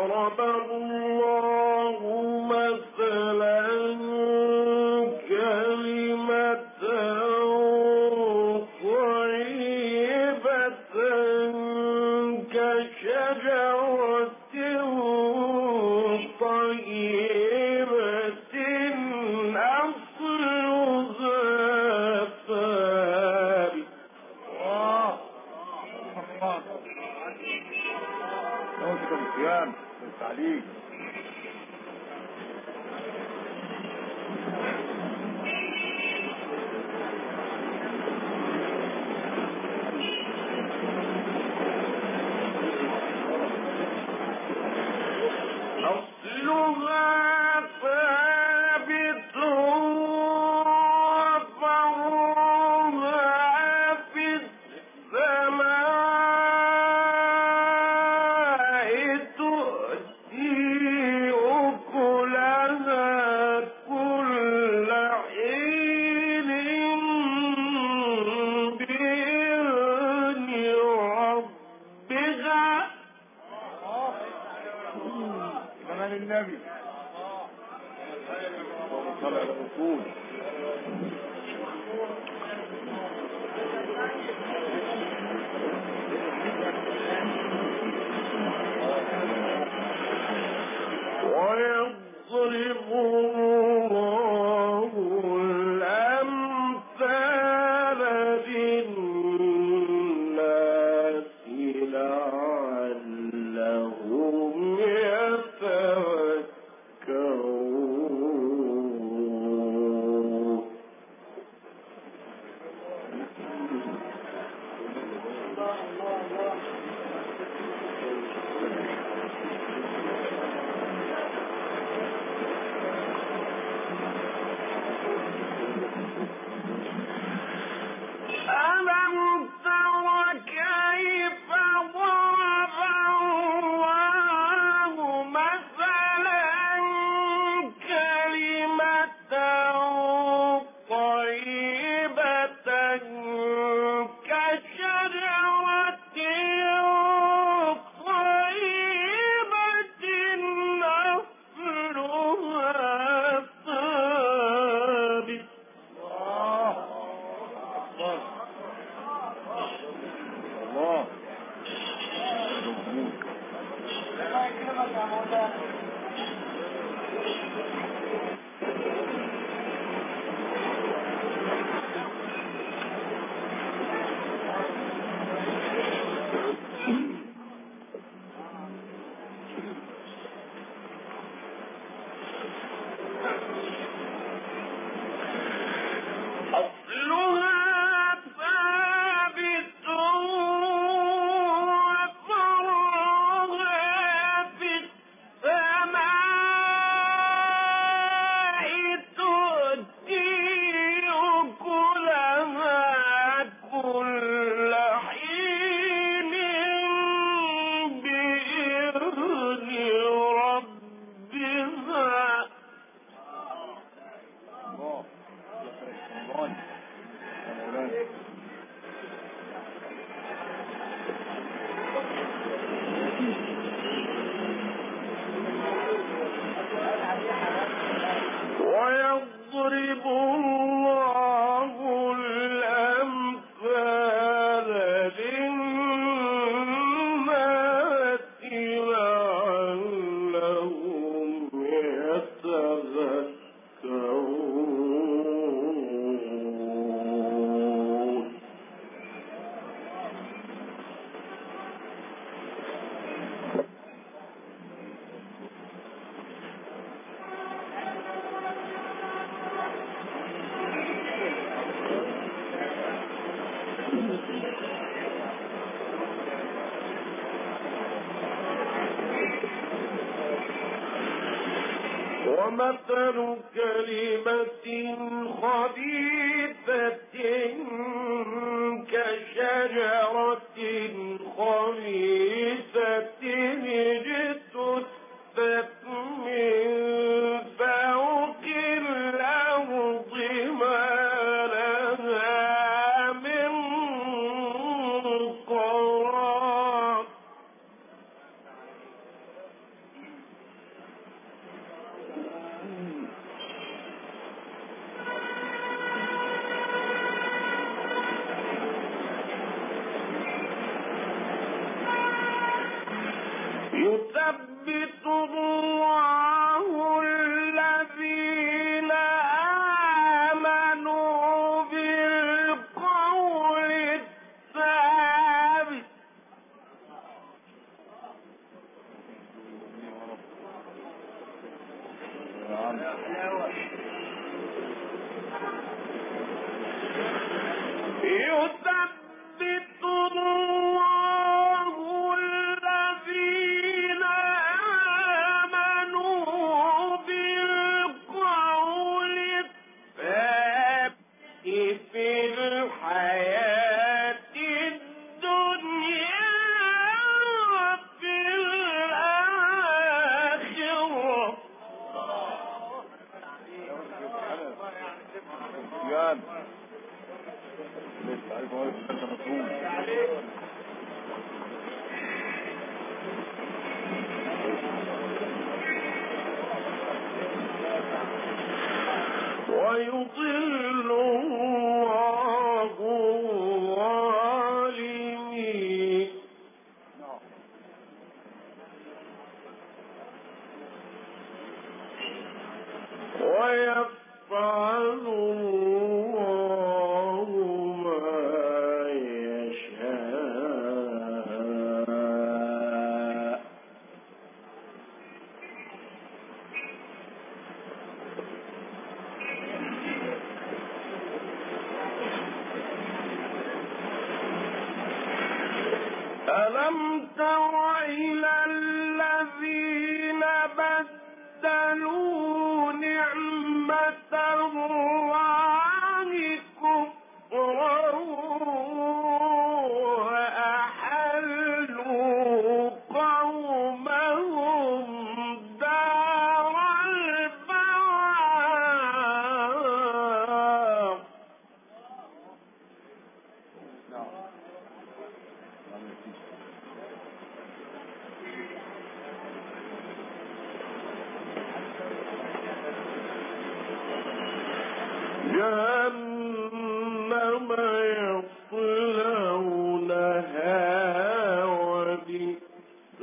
ضرب الله مثلا كلمة طيبة كشجرة طيبة أصلها ثابت. التعليق أصلها ثابت وفرعها في السماء تؤتي أكلها كل حين بإذن ربها. كمان النبي طلع الأصول. ويضرب الله الأمثال للناس لعلهم يتذكرون. ألم تر كيف ضرب الله مثلا كلمة طيبة كشجرة طيبة أصلها ثابت. الله أصلها ثابت وفرعها في السماء تؤتي أكلها كل حين بإذن ربها. ويضرب الله الأمثال للناس لعلهم يتذكرون. ومثل كلمة خبيثة كشجرة خبيثة اجتثت من فوق الأرض ما لها من قرار. يثبت الله الذين آمنوا بالقول الثابت يثبت الله الذين آمنوا بالقول الثابت في الحياة الدنيا وفي الآخرة. ويضل الله الظالمين ويفعل الله ما يشاء. ألم تر إلى الذين بدلوا نعمة الله كفرا وأحلوا قومهم دار البوار. جهنم يصلونها وبئس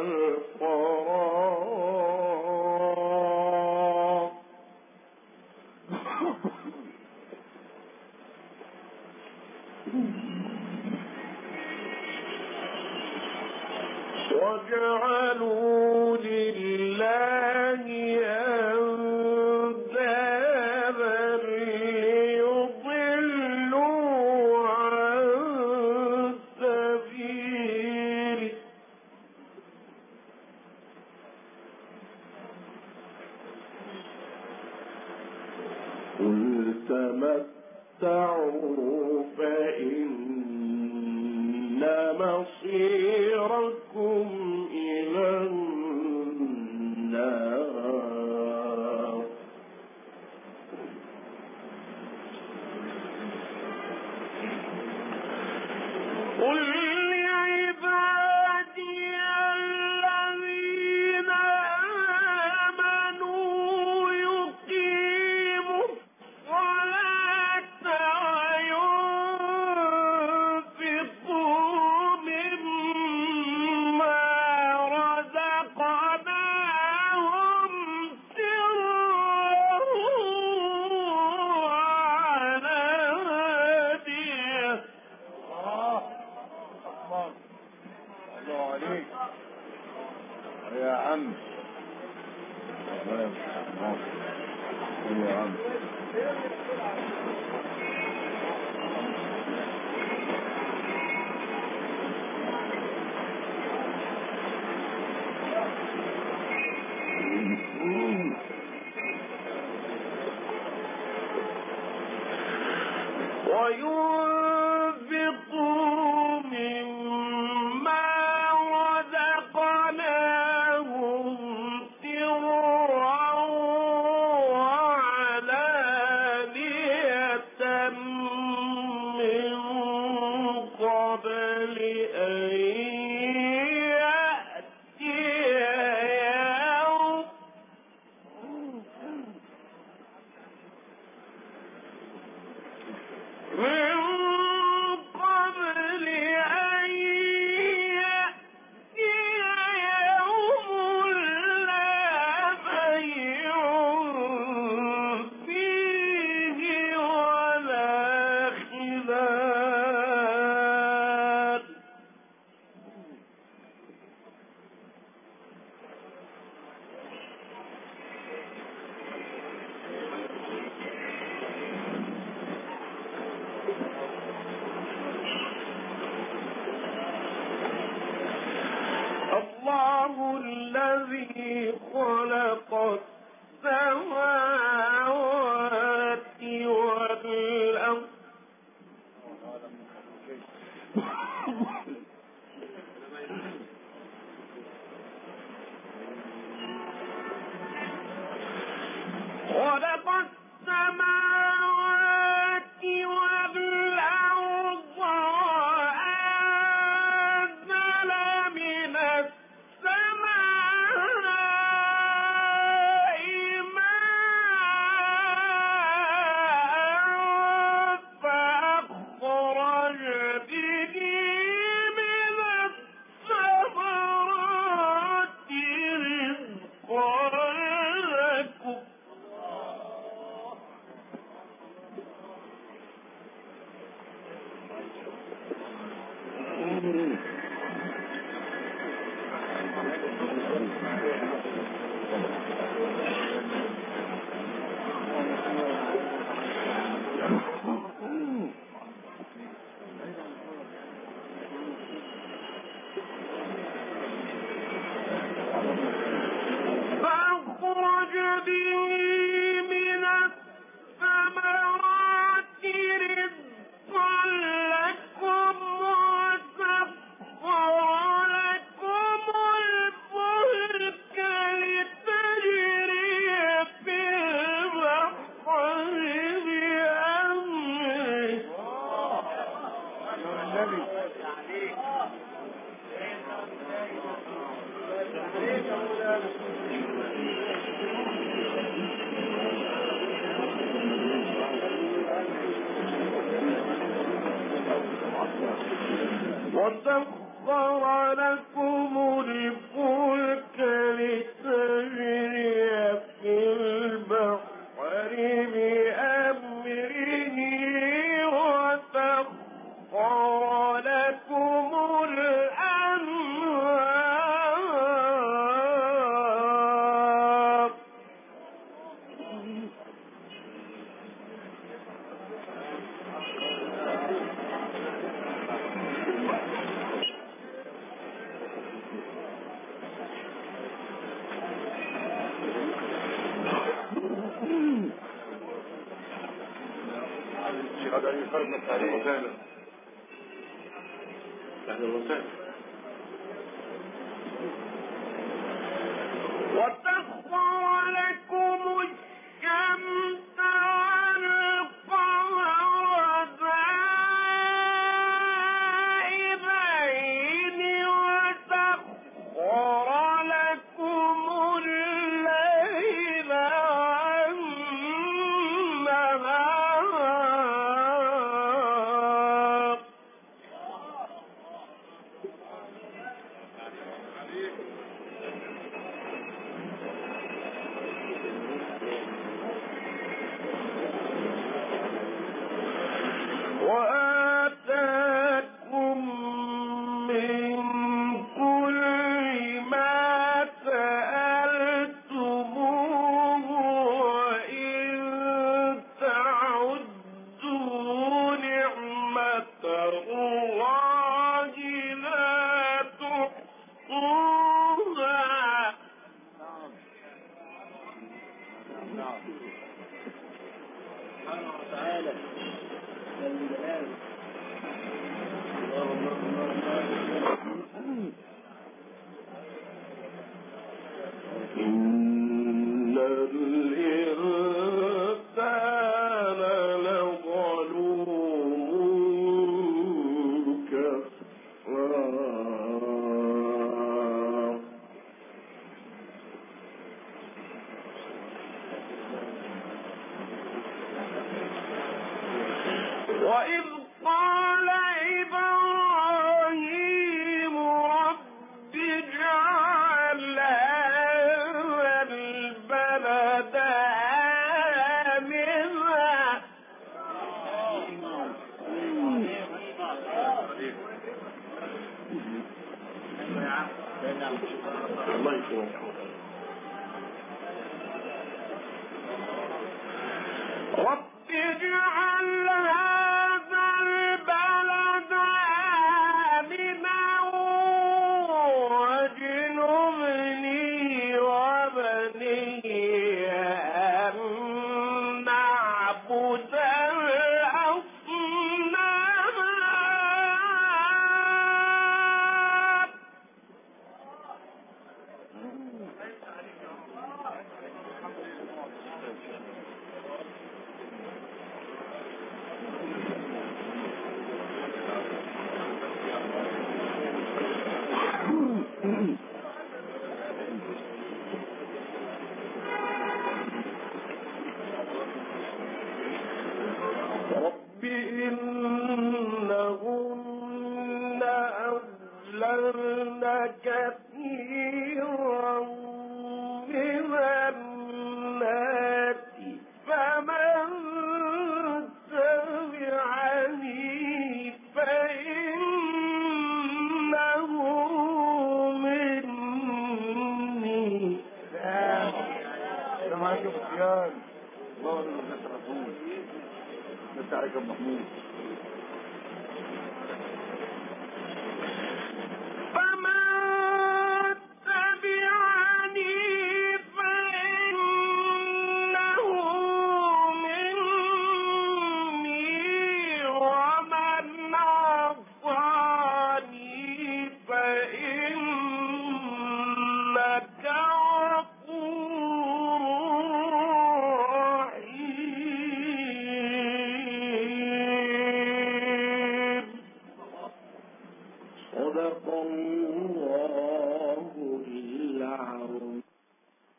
القرار. وجعلوا لله أندادا ليضلوا عن سبيله. قل تمتعوا فإن مصيركم إلى النار. قل لعبادي الذين آمنوا يقيموا الصلاة وينفقوا مما رزقناهم سرا وعلانية. الله عليك يا عم. يا عم وينفقوا مما رزقناهم سرا وعلانية من قبل أن يأتي يوم من الذي خلق السماوات والأرض خلق السماوات والأرض وأنزل من السماء ماء فأخرج به من الثمرات رزقا لكم فأخرج به من الثمرات رزقا لكم وسخر لكم الفلك لتجري في البحر وسخر لكم الفلك لتجري في البحر بأمره وسخر لكم الأنهار هذا يفرق من الوسائل وسخر لكم الشمس والقمر دائبين وسخر لكم الليل والنهار وآتاكم من كل ما سألتموه وإن تعدوا نعمة الله لا تحصوها سبحانه وتعالى إن الإنسان لظلوم كفار وإذ قال إبراهيم رب اجعل هذا البلد آمنا الله يكرمك رب اجعل هذا رب إنهن أضللن كثيرا من الناس فمن تبعني فإنه مني. السلام عليكم سفيان. الله أكبر. نفتح عليكم محمود.